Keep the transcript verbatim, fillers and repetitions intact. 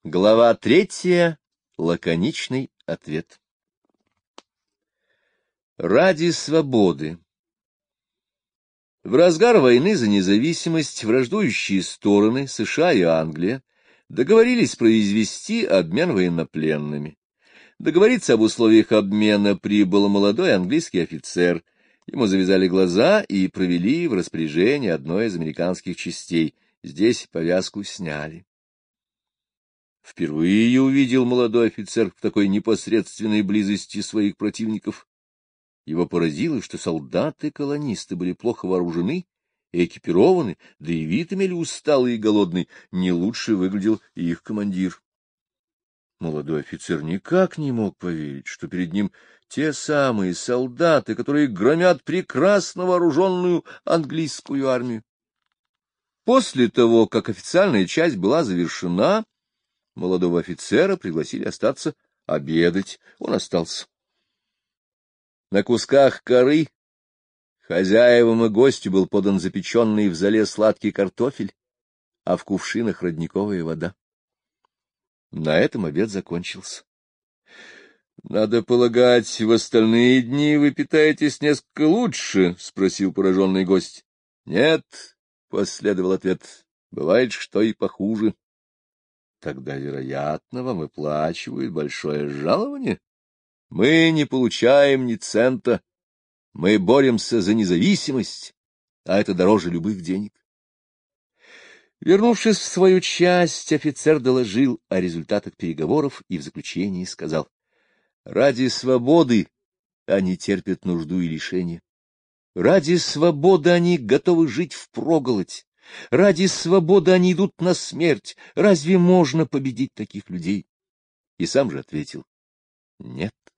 Глава третья. Лаконичный ответ. Ради свободы. В разгар войны за независимость враждующие стороны, США и Англия, договорились произвести обмен военнопленными. Договориться об условиях обмена прибыл молодой английский офицер. Ему завязали глаза и провели в распоряжение одной из американских частей. Здесь повязку сняли. Впервые увидел молодой офицер в такой непосредственной близости своих противников. Его поразило, что солдаты-колонисты были плохо вооружены и экипированы, да и вид имели усталый и голодный, не лучше выглядел и их командир. Молодой офицер никак не мог поверить, что перед ним те самые солдаты, которые громят прекрасно вооруженную английскую армию. После того, как официальная часть была завершена, молодого офицера пригласили остаться обедать. Он остался. На кусках коры хозяевам и гостю был подан запеченный в золе сладкий картофель, а в кувшинах родниковая вода. На этом обед закончился. — Надо полагать, в остальные дни вы питаетесь несколько лучше? — спросил пораженный гость. — Нет, — последовал ответ, — бывает, что и похуже. — Тогда, вероятно, вам выплачивают большое жалование? Мы не получаем ни цента. Мы боремся за независимость, а это дороже любых денег. Вернувшись в свою часть, офицер доложил о результатах переговоров и в заключении сказал: ради свободы они терпят нужду и лишения. Ради свободы они готовы жить впроголодь. Ради свободы они идут на смерть. Разве можно победить таких людей? И сам же ответил: нет.